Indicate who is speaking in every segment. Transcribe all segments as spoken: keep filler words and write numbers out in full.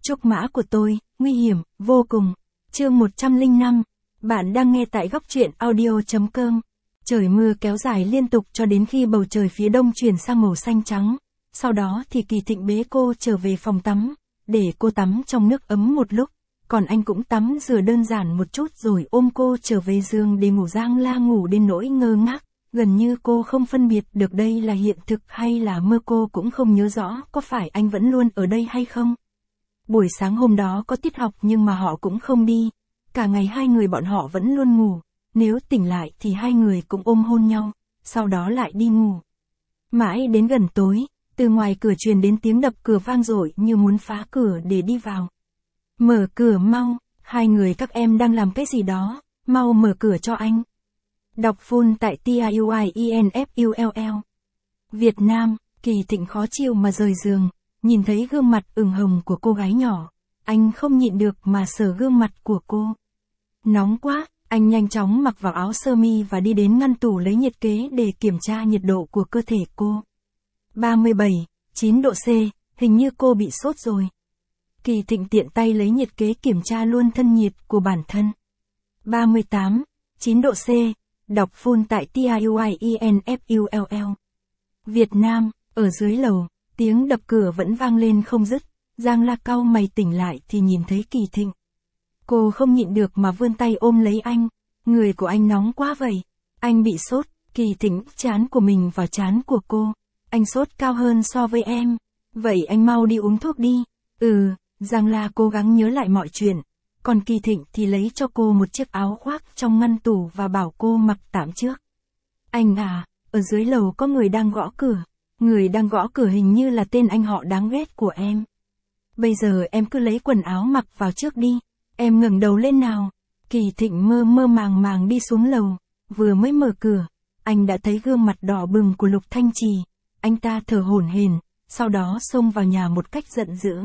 Speaker 1: Trúc mã của tôi, nguy hiểm, vô cùng. Chương một trăm lẻ năm. Bạn đang nghe tại góc truyện audio chấm com. Trời mưa kéo dài liên tục cho đến khi bầu trời phía đông chuyển sang màu xanh trắng. Sau đó thì Kỳ Thịnh bế cô trở về phòng tắm, để cô tắm trong nước ấm một lúc. Còn anh cũng tắm rửa đơn giản một chút rồi ôm cô trở về giường để ngủ. Giang La ngủ đến nỗi ngơ ngác. Gần như cô không phân biệt được đây là hiện thực hay là mơ. Cô cũng không nhớ rõ có phải anh vẫn luôn ở đây hay không. Buổi sáng hôm đó có tiết học nhưng mà họ cũng không đi. Cả ngày hai người bọn họ vẫn luôn ngủ. Nếu tỉnh lại thì hai người cũng ôm hôn nhau, sau đó lại đi ngủ. Mãi đến gần tối, từ ngoài cửa truyền đến tiếng đập cửa vang dội như muốn phá cửa để đi vào. Mở cửa mau, hai người các em đang làm cái gì đó, mau mở cửa cho anh. Đọc full tại T I U I E N F U L L. Việt Nam, Kỳ Thịnh khó chịu mà rời giường, nhìn thấy gương mặt ửng hồng của cô gái nhỏ. Anh không nhịn được mà sờ gương mặt của cô. Nóng quá, anh nhanh chóng mặc vào áo sơ mi và đi đến ngăn tủ lấy nhiệt kế để kiểm tra nhiệt độ của cơ thể cô. ba mươi bảy, chín độ C, hình như cô bị sốt rồi. Kỳ Thịnh tiện tay lấy nhiệt kế kiểm tra luôn thân nhiệt của bản thân. ba mươi tám, chín độ C, đọc full tại T I U I E N F U L L. Việt Nam, ở dưới lầu, tiếng đập cửa vẫn vang lên không dứt. Giang La cau mày tỉnh lại thì nhìn thấy Kỳ Thịnh. Cô không nhịn được mà vươn tay ôm lấy anh. Người của anh nóng quá vậy. Anh bị sốt. Kỳ Thịnh trán của mình vào trán của cô. Anh sốt cao hơn so với em. Vậy anh mau đi uống thuốc đi. Ừ, Giang La cố gắng nhớ lại mọi chuyện. Còn Kỳ Thịnh thì lấy cho cô một chiếc áo khoác trong ngăn tủ và bảo cô mặc tạm trước. Anh à, ở dưới lầu có người đang gõ cửa. Người đang gõ cửa hình như là tên anh họ đáng ghét của em. Bây giờ em cứ lấy quần áo mặc vào trước đi. Em ngẩng đầu lên nào. Kỳ Thịnh mơ mơ màng màng đi xuống lầu. Vừa mới mở cửa, anh đã thấy gương mặt đỏ bừng của Lục Thanh Trì. Anh ta thở hổn hển, sau đó xông vào nhà một cách giận dữ.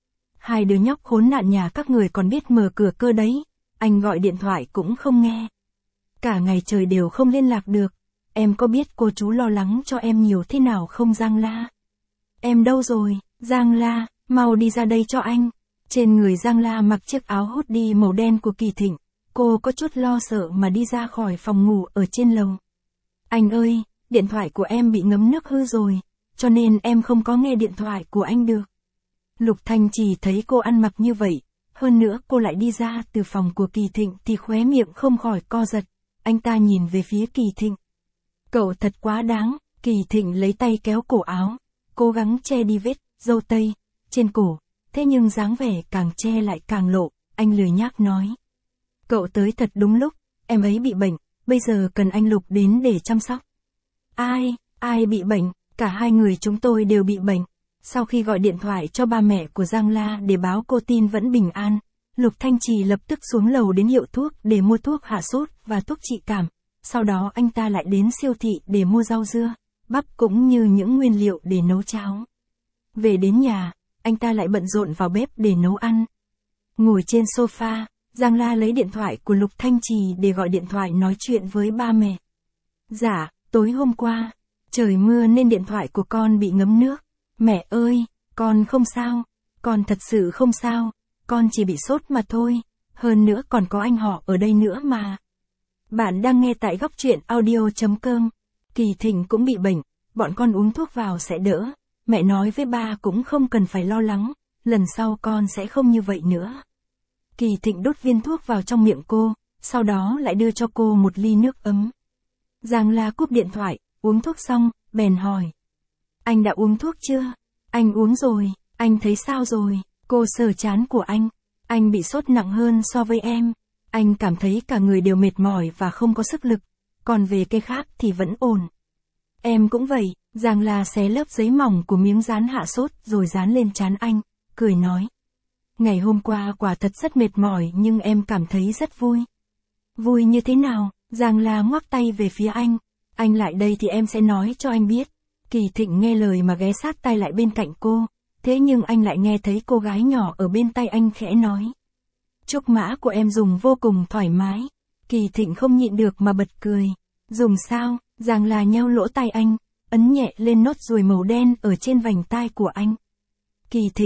Speaker 1: Hai đứa nhóc khốn nạn nhà các người còn biết mở cửa cơ đấy. Anh gọi điện thoại cũng không nghe. Cả ngày trời đều không liên lạc được. Em có biết cô chú lo lắng cho em nhiều thế nào không Giang La? Em đâu rồi, Giang La, mau đi ra đây cho anh. Trên người Giang La mặc chiếc áo hoodie màu đen của Kỳ Thịnh. Cô có chút lo sợ mà đi ra khỏi phòng ngủ ở trên lầu. Anh ơi, điện thoại của em bị ngấm nước hư rồi, cho nên em không có nghe điện thoại của anh được. Lục Thanh Trì thấy cô ăn mặc như vậy, hơn nữa cô lại đi ra từ phòng của Kỳ Thịnh thì khóe miệng không khỏi co giật. Anh ta nhìn về phía Kỳ Thịnh. Cậu thật quá đáng. Kỳ Thịnh lấy tay kéo cổ áo, cố gắng che đi vết râu tây trên cổ. Thế nhưng dáng vẻ càng che lại càng lộ. Anh lười nhác nói. Cậu tới thật đúng lúc, em ấy bị bệnh, bây giờ cần anh Lục đến để chăm sóc. Ai, ai bị bệnh? Cả hai người chúng tôi đều bị bệnh. Sau khi gọi điện thoại cho ba mẹ của Giang La để báo cô tin vẫn bình an, Lục Thanh Trì lập tức xuống lầu đến hiệu thuốc để mua thuốc hạ sốt và thuốc trị cảm. Sau đó anh ta lại đến siêu thị để mua rau dưa, bắp cũng như những nguyên liệu để nấu cháo. Về đến nhà, anh ta lại bận rộn vào bếp để nấu ăn. Ngồi trên sofa, Giang La lấy điện thoại của Lục Thanh Trì để gọi điện thoại nói chuyện với ba mẹ. Dạ, tối hôm qua, trời mưa nên điện thoại của con bị ngấm nước. Mẹ ơi, con không sao, con thật sự không sao, con chỉ bị sốt mà thôi, hơn nữa còn có anh họ ở đây nữa mà. Bạn đang nghe tại góc truyện audio chấm com. Kỳ Thịnh cũng bị bệnh, bọn con uống thuốc vào sẽ đỡ. Mẹ nói với ba cũng không cần phải lo lắng, lần sau con sẽ không như vậy nữa. Kỳ Thịnh đút viên thuốc vào trong miệng cô, sau đó lại đưa cho cô một ly nước ấm. Giang La cúp điện thoại, uống thuốc xong, bèn hỏi. Anh đã uống thuốc chưa? Anh uống rồi, anh thấy sao rồi? Cô sờ trán của anh. Anh bị sốt nặng hơn so với em. Anh cảm thấy cả người đều mệt mỏi và không có sức lực. Còn về cái khác thì vẫn ổn. Em cũng vậy. Giang La xé lớp giấy mỏng của miếng dán hạ sốt rồi dán lên trán anh, cười nói. Ngày hôm qua quả thật rất mệt mỏi nhưng em cảm thấy rất vui. Vui như thế nào? Giang La ngoắc tay về phía anh. Anh lại đây thì em sẽ nói cho anh biết. Kỳ Thịnh nghe lời mà ghé sát tay lại bên cạnh cô. Thế nhưng anh lại nghe thấy cô gái nhỏ ở bên tay anh khẽ nói. Trúc mã của em dùng vô cùng thoải mái. Kỳ Thịnh không nhịn được mà bật cười. Dùng sao? Giang La nheo lỗ tai anh, ấn nhẹ lên nốt ruồi màu đen ở trên vành tai của anh. Kỳ Thịnh,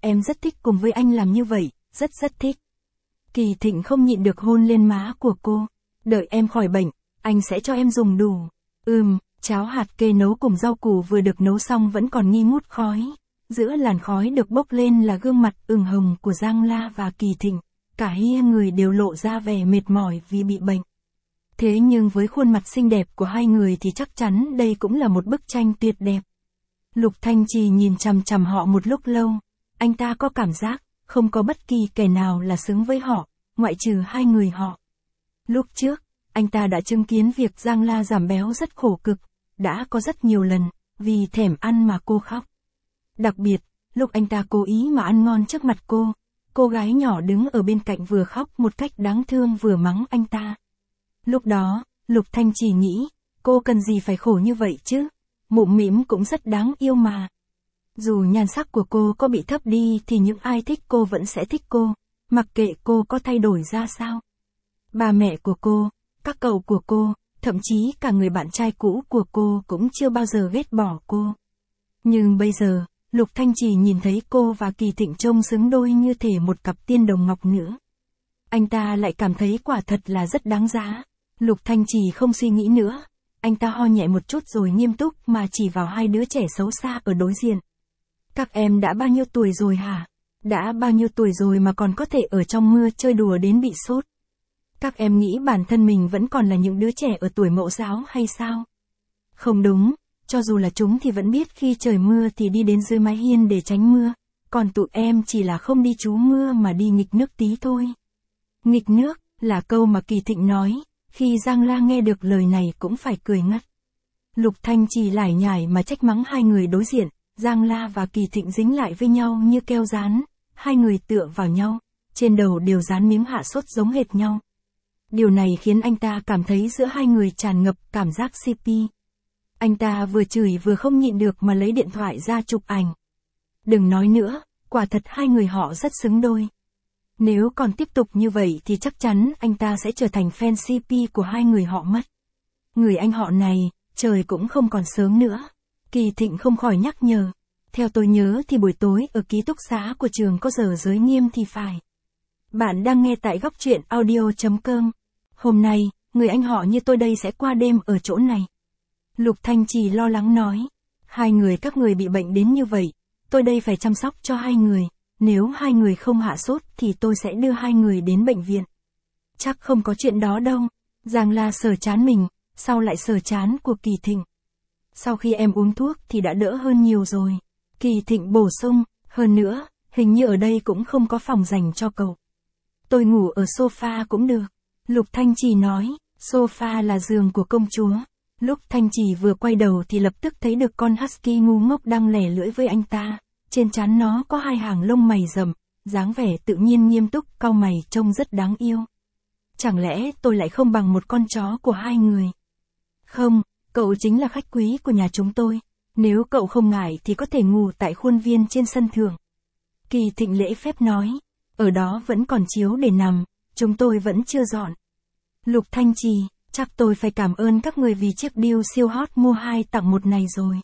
Speaker 1: em rất thích cùng với anh làm như vậy, rất rất thích. Kỳ Thịnh không nhịn được hôn lên má của cô. Đợi em khỏi bệnh, anh sẽ cho em dùng đủ. Ừm, cháo hạt kê nấu cùng rau củ vừa được nấu xong vẫn còn nghi ngút khói. Giữa làn khói được bốc lên là gương mặt ửng hồng của Giang La và Kỳ Thịnh. Cả hai người đều lộ ra vẻ mệt mỏi vì bị bệnh. Thế nhưng với khuôn mặt xinh đẹp của hai người thì chắc chắn đây cũng là một bức tranh tuyệt đẹp. Lục Thanh Trì nhìn chằm chằm họ một lúc lâu. Anh ta có cảm giác, không có bất kỳ kẻ nào là xứng với họ, ngoại trừ hai người họ. Lúc trước, anh ta đã chứng kiến việc Giang La giảm béo rất khổ cực, đã có rất nhiều lần, vì thèm ăn mà cô khóc. Đặc biệt, lúc anh ta cố ý mà ăn ngon trước mặt cô, cô gái nhỏ đứng ở bên cạnh vừa khóc một cách đáng thương vừa mắng anh ta. Lúc đó, Lục Thanh chỉ nghĩ, cô cần gì phải khổ như vậy chứ, mụm mĩm cũng rất đáng yêu mà. Dù nhan sắc của cô có bị thấp đi thì những ai thích cô vẫn sẽ thích cô, mặc kệ cô có thay đổi ra sao. Ba mẹ của cô, các cậu của cô, thậm chí cả người bạn trai cũ của cô cũng chưa bao giờ ghét bỏ cô. Nhưng bây giờ, Lục Thanh chỉ nhìn thấy cô và Kỳ Thịnh trông xứng đôi như thể một cặp tiên đồng ngọc nữa. Anh ta lại cảm thấy quả thật là rất đáng giá. Lục Thanh chỉ không suy nghĩ nữa. Anh ta ho nhẹ một chút rồi nghiêm túc mà chỉ vào hai đứa trẻ xấu xa ở đối diện. Các em đã bao nhiêu tuổi rồi hả? Đã bao nhiêu tuổi rồi mà còn có thể ở trong mưa chơi đùa đến bị sốt? Các em nghĩ bản thân mình vẫn còn là những đứa trẻ ở tuổi mẫu giáo hay sao? Không đúng, cho dù là chúng thì vẫn biết khi trời mưa thì đi đến dưới mái hiên để tránh mưa, còn tụi em chỉ là không đi trú mưa mà đi nghịch nước tí thôi. Nghịch nước, là câu mà Kỳ Thịnh nói, khi Giang La nghe được lời này cũng phải cười ngất. Lục Thanh chỉ lải nhải mà trách mắng hai người đối diện, Giang La và Kỳ Thịnh dính lại với nhau như keo dán, hai người tựa vào nhau, trên đầu đều dán miếng hạ sốt giống hệt nhau. Điều này khiến anh ta cảm thấy giữa hai người tràn ngập cảm giác xê pê. Anh ta vừa chửi vừa không nhịn được mà lấy điện thoại ra chụp ảnh. Đừng nói nữa, quả thật hai người họ rất xứng đôi. Nếu còn tiếp tục như vậy thì chắc chắn anh ta sẽ trở thành fan xê pê của hai người họ mất. Người anh họ này, trời cũng không còn sớm nữa. Kỳ Thịnh không khỏi nhắc nhở. Theo tôi nhớ thì buổi tối ở ký túc xá của trường có giờ giới nghiêm thì phải. Bạn đang nghe tại góc truyện audio chấm com. Hôm nay, người anh họ như tôi đây sẽ qua đêm ở chỗ này. Lục Thanh chỉ lo lắng nói. Hai người các người bị bệnh đến như vậy, tôi đây phải chăm sóc cho hai người. Nếu hai người không hạ sốt thì tôi sẽ đưa hai người đến bệnh viện. Chắc không có chuyện đó đâu. Giang La sờ trán mình, sau lại sờ trán của Kỳ Thịnh. Sau khi em uống thuốc thì đã đỡ hơn nhiều rồi. Kỳ Thịnh bổ sung, hơn nữa, hình như ở đây cũng không có phòng dành cho cậu. Tôi ngủ ở sofa cũng được. Lục Thanh Trì nói, sofa là giường của công chúa. Lúc Thanh Trì vừa quay đầu thì lập tức thấy được con husky ngu ngốc đang lẻ lưỡi với anh ta. Trên trán nó có hai hàng lông mày rậm, dáng vẻ tự nhiên nghiêm túc, cau mày trông rất đáng yêu. Chẳng lẽ tôi lại không bằng một con chó của hai người? Không, cậu chính là khách quý của nhà chúng tôi. Nếu cậu không ngại thì có thể ngủ tại khuôn viên trên sân thượng. Kỳ Thịnh lễ phép nói, ở đó vẫn còn chiếu để nằm, chúng tôi vẫn chưa dọn. Lục Thanh Trì, chắc tôi phải cảm ơn các người vì chiếc deal siêu hot mua hai tặng một này rồi.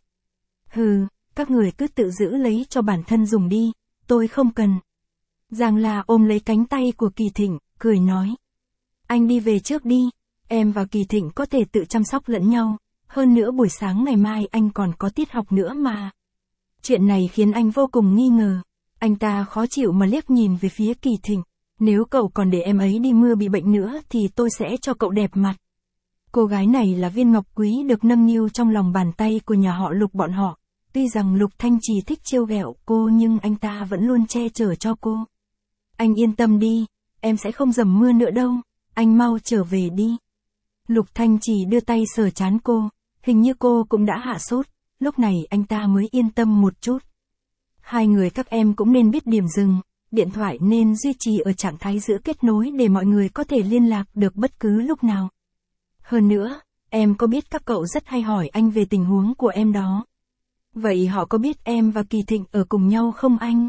Speaker 1: Hừ, các người cứ tự giữ lấy cho bản thân dùng đi, tôi không cần. Giang La ôm lấy cánh tay của Kỳ Thịnh, cười nói. Anh đi về trước đi, em và Kỳ Thịnh có thể tự chăm sóc lẫn nhau, hơn nữa buổi sáng ngày mai anh còn có tiết học nữa mà. Chuyện này khiến anh vô cùng nghi ngờ, anh ta khó chịu mà liếc nhìn về phía Kỳ Thịnh. Nếu cậu còn để em ấy đi mưa bị bệnh nữa thì tôi sẽ cho cậu đẹp mặt. Cô gái này là viên ngọc quý được nâng niu trong lòng bàn tay của nhà họ Lục bọn họ. Tuy rằng Lục Thanh Trì thích trêu ghẹo cô nhưng anh ta vẫn luôn che chở cho cô. Anh yên tâm đi, em sẽ không dầm mưa nữa đâu, anh mau trở về đi. Lục Thanh Trì đưa tay sờ trán cô, hình như cô cũng đã hạ sốt, lúc này anh ta mới yên tâm một chút. Hai người các em cũng nên biết điểm dừng, điện thoại nên duy trì ở trạng thái giữ kết nối để mọi người có thể liên lạc được bất cứ lúc nào. Hơn nữa, em có biết các cậu rất hay hỏi anh về tình huống của em đó. Vậy họ có biết em và Kỳ Thịnh ở cùng nhau không anh?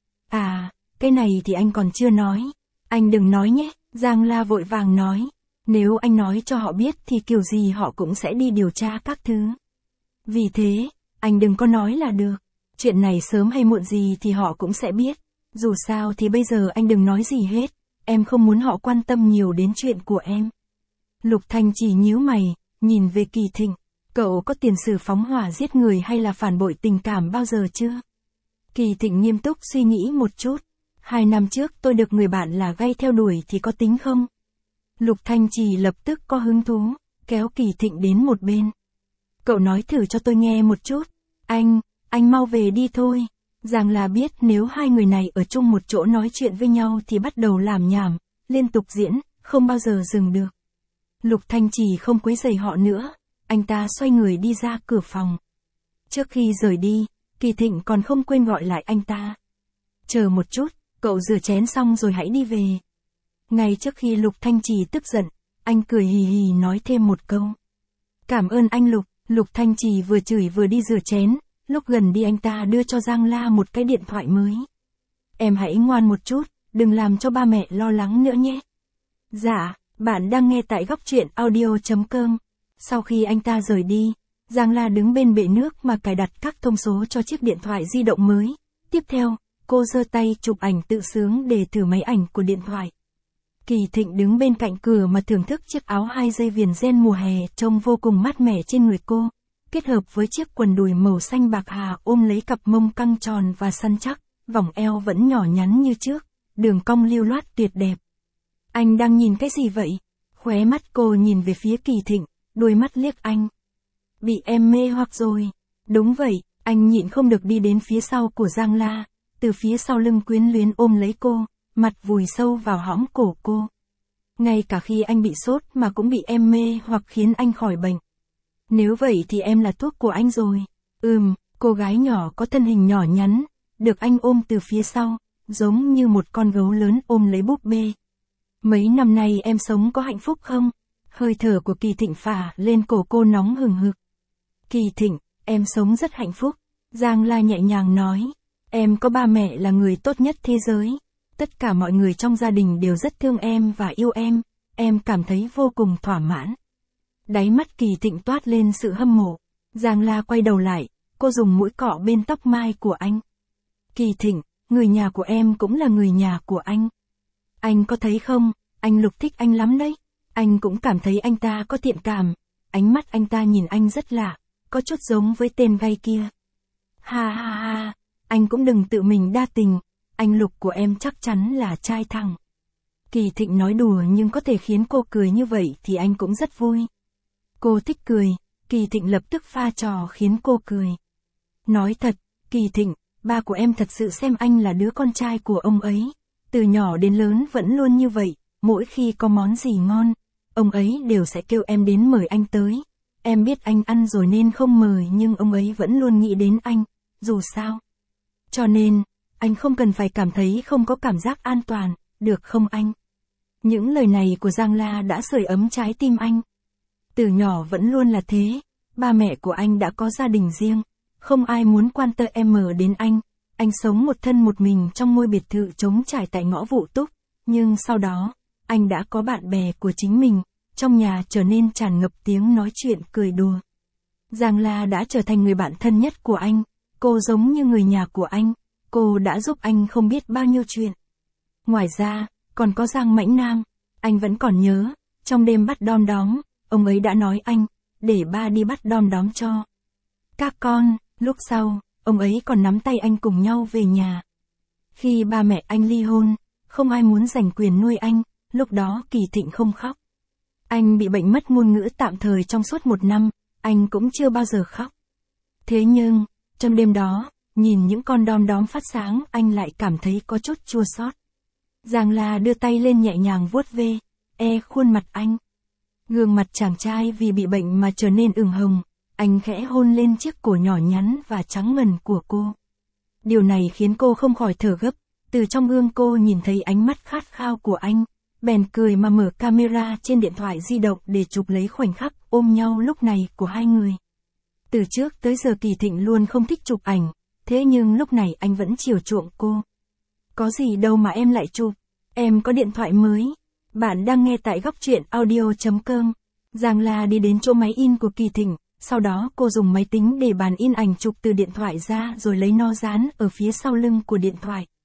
Speaker 1: À, cái này thì anh còn chưa nói. Anh đừng nói nhé, Giang La vội vàng nói. Nếu anh nói cho họ biết thì kiểu gì họ cũng sẽ đi điều tra các thứ. Vì thế, anh đừng có nói là được. Chuyện này sớm hay muộn gì thì họ cũng sẽ biết. Dù sao thì bây giờ anh đừng nói gì hết, em không muốn họ quan tâm nhiều đến chuyện của em. Lục Thanh chỉ nhíu mày, nhìn về Kỳ Thịnh, cậu có tiền sử phóng hỏa giết người hay là phản bội tình cảm bao giờ chưa? Kỳ Thịnh nghiêm túc suy nghĩ một chút. Hai năm trước tôi được người bạn là gay theo đuổi thì có tính không? Lục Thanh Trì lập tức có hứng thú, kéo Kỳ Thịnh đến một bên. Cậu nói thử cho tôi nghe một chút. Anh, anh mau về đi thôi. Giang là biết nếu hai người này ở chung một chỗ nói chuyện với nhau thì bắt đầu làm nhảm, liên tục diễn, không bao giờ dừng được. Lục Thanh Trì không quấy rầy họ nữa, anh ta xoay người đi ra cửa phòng. Trước khi rời đi, Kỳ Thịnh còn không quên gọi lại anh ta. Chờ một chút, cậu rửa chén xong rồi hãy đi về. Ngay trước khi Lục Thanh Trì tức giận, anh cười hì hì nói thêm một câu. Cảm ơn anh Lục. Lục Thanh Trì vừa chửi vừa đi rửa chén, lúc gần đi anh ta đưa cho Giang La một cái điện thoại mới. Em hãy ngoan một chút, đừng làm cho ba mẹ lo lắng nữa nhé. Dạ, bạn đang nghe tại góc truyện audio chấm com. Sau khi anh ta rời đi, Giang La đứng bên bể nước mà cài đặt các thông số cho chiếc điện thoại di động mới. Tiếp theo, cô giơ tay chụp ảnh tự sướng để thử máy ảnh của điện thoại. Kỳ Thịnh đứng bên cạnh cửa mà thưởng thức chiếc áo hai dây viền ren mùa hè trông vô cùng mát mẻ trên người cô, kết hợp với chiếc quần đùi màu xanh bạc hà ôm lấy cặp mông căng tròn và săn chắc, vòng eo vẫn nhỏ nhắn như trước, đường cong lưu loát tuyệt đẹp. Anh đang nhìn cái gì vậy? Khóe mắt cô nhìn về phía Kỳ Thịnh, đôi mắt liếc anh. Bị em mê hoặc rồi. Đúng vậy, anh nhịn không được đi đến phía sau của Giang La, từ phía sau lưng quyến luyến ôm lấy cô, mặt vùi sâu vào hõm cổ cô. Ngay cả khi anh bị sốt mà cũng bị em mê hoặc khiến anh khỏi bệnh. Nếu vậy thì em là thuốc của anh rồi. Ừm, cô gái nhỏ có thân hình nhỏ nhắn, được anh ôm từ phía sau, giống như một con gấu lớn ôm lấy búp bê. Mấy năm nay em sống có hạnh phúc không? Hơi thở của Kỳ Thịnh phả lên cổ cô nóng hừng hực. Kỳ Thịnh, em sống rất hạnh phúc. Giang La nhẹ nhàng nói. Em có ba mẹ là người tốt nhất thế giới. Tất cả mọi người trong gia đình đều rất thương em và yêu em. Em cảm thấy vô cùng thỏa mãn. Đáy mắt Kỳ Thịnh toát lên sự hâm mộ. Giang La quay đầu lại, cô dùng mũi cọ bên tóc mai của anh. Kỳ Thịnh, người nhà của em cũng là người nhà của anh. Anh có thấy không, anh Lục thích anh lắm đấy. Anh cũng cảm thấy anh ta có thiện cảm. Ánh mắt anh ta nhìn anh rất lạ, có chút giống với tên gay kia. Ha ha ha, anh cũng đừng tự mình đa tình. Anh Lục của em chắc chắn là trai thẳng. Kỳ Thịnh nói đùa nhưng có thể khiến cô cười như vậy thì anh cũng rất vui. Cô thích cười, Kỳ Thịnh lập tức pha trò khiến cô cười. Nói thật, Kỳ Thịnh, ba của em thật sự xem anh là đứa con trai của ông ấy. Từ nhỏ đến lớn vẫn luôn như vậy, mỗi khi có món gì ngon, ông ấy đều sẽ kêu em đến mời anh tới. Em biết anh ăn rồi nên không mời nhưng ông ấy vẫn luôn nghĩ đến anh, dù sao. Cho nên, anh không cần phải cảm thấy không có cảm giác an toàn, được không anh? Những lời này của Giang La đã sưởi ấm trái tim anh. Từ nhỏ vẫn luôn là thế, ba mẹ của anh đã có gia đình riêng, không ai muốn quan tâm em đến anh. Anh sống một thân một mình trong ngôi biệt thự trống trải tại ngõ Vũ Túc, nhưng sau đó, anh đã có bạn bè của chính mình, trong nhà trở nên tràn ngập tiếng nói chuyện cười đùa. Giang La đã trở thành người bạn thân nhất của anh, cô giống như người nhà của anh, cô đã giúp anh không biết bao nhiêu chuyện. Ngoài ra, còn có Giang Mãnh Nam, anh vẫn còn nhớ, trong đêm bắt đom đóm, ông ấy đã nói anh, để ba đi bắt đom đóm cho các con, lúc sau, ông ấy còn nắm tay anh cùng nhau về nhà. Khi ba mẹ anh ly hôn, không ai muốn giành quyền nuôi anh, lúc đó Kỳ Thịnh không khóc. Anh bị bệnh mất ngôn ngữ tạm thời trong suốt một năm, anh cũng chưa bao giờ khóc. Thế nhưng, trong đêm đó, nhìn những con đom đóm phát sáng anh lại cảm thấy có chút chua xót. Giang La đưa tay lên nhẹ nhàng vuốt ve, e khuôn mặt anh. Gương mặt chàng trai vì bị bệnh mà trở nên ửng hồng, anh khẽ hôn lên chiếc cổ nhỏ nhắn và trắng ngần của cô. Điều này khiến cô không khỏi thở gấp, từ trong gương cô nhìn thấy ánh mắt khát khao của anh, bèn cười mà mở camera trên điện thoại di động để chụp lấy khoảnh khắc ôm nhau lúc này của hai người. Từ trước tới giờ Kỳ Thịnh luôn không thích chụp ảnh, thế nhưng lúc này anh vẫn chiều chuộng cô. Có gì đâu mà em lại chụp, em có điện thoại mới. Bạn đang nghe tại góc truyện audio chấm com. Giang La đi đến chỗ máy in của Kỳ Thịnh, sau đó cô dùng máy tính để bàn in ảnh chụp từ điện thoại ra rồi lấy nó dán ở phía sau lưng của điện thoại.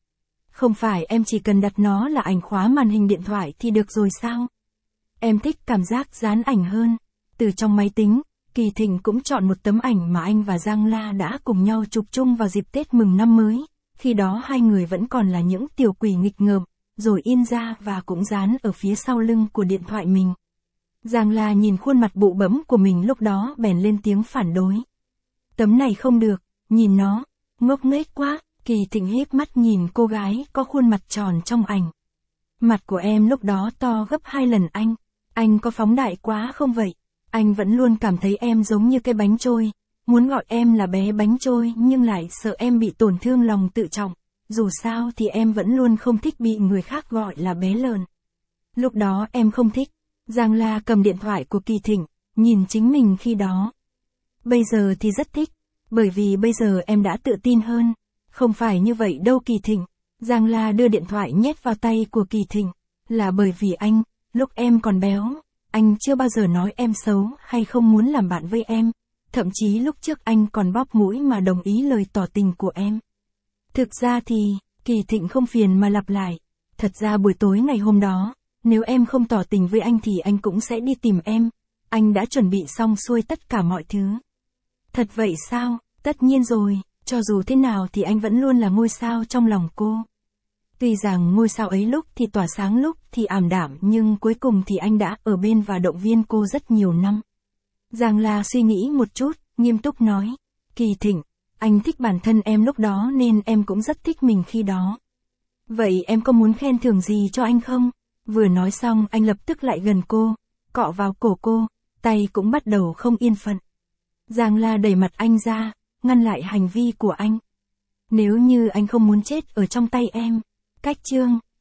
Speaker 1: Không phải em chỉ cần đặt nó là ảnh khóa màn hình điện thoại thì được rồi sao? Em thích cảm giác dán ảnh hơn. Từ trong máy tính, Kỳ Thịnh cũng chọn một tấm ảnh mà anh và Giang La đã cùng nhau chụp chung vào dịp Tết mừng năm mới. Khi đó hai người vẫn còn là những tiểu quỷ nghịch ngợm, rồi in ra và cũng dán ở phía sau lưng của điện thoại mình. Giang La nhìn khuôn mặt bụ bẫm của mình lúc đó bèn lên tiếng phản đối. Tấm này không được, nhìn nó, ngốc nghếch quá. Kỳ Thịnh híp mắt nhìn cô gái có khuôn mặt tròn trong ảnh. Mặt của em lúc đó to gấp hai lần anh. Anh có phóng đại quá không vậy? Anh vẫn luôn cảm thấy em giống như cái bánh trôi. Muốn gọi em là bé bánh trôi nhưng lại sợ em bị tổn thương lòng tự trọng. Dù sao thì em vẫn luôn không thích bị người khác gọi là bé lợn. Lúc đó em không thích. Giang La cầm điện thoại của Kỳ Thịnh, nhìn chính mình khi đó. Bây giờ thì rất thích. Bởi vì bây giờ em đã tự tin hơn. Không phải như vậy đâu Kỳ Thịnh. Giang La đưa điện thoại nhét vào tay của Kỳ Thịnh. Là bởi vì anh, lúc em còn béo, anh chưa bao giờ nói em xấu hay không muốn làm bạn với em. Thậm chí lúc trước anh còn bóp mũi mà đồng ý lời tỏ tình của em. Thực ra thì, Kỳ Thịnh không phiền mà lặp lại. Thật ra buổi tối ngày hôm đó, nếu em không tỏ tình với anh thì anh cũng sẽ đi tìm em. Anh đã chuẩn bị xong xuôi tất cả mọi thứ. Thật vậy sao? Tất nhiên rồi. Cho dù thế nào thì anh vẫn luôn là ngôi sao trong lòng cô. Tuy rằng ngôi sao ấy lúc thì tỏa sáng lúc thì ảm đạm nhưng cuối cùng thì anh đã ở bên và động viên cô rất nhiều năm. Giang La suy nghĩ một chút, nghiêm túc nói. Kỳ Thịnh, anh thích bản thân em lúc đó nên em cũng rất thích mình khi đó. Vậy em có muốn khen thưởng gì cho anh không? Vừa nói xong anh lập tức lại gần cô, cọ vào cổ cô, tay cũng bắt đầu không yên phận. Giang La đẩy mặt anh ra, ngăn lại hành vi của anh. Nếu như anh không muốn chết ở trong tay em. Cách chương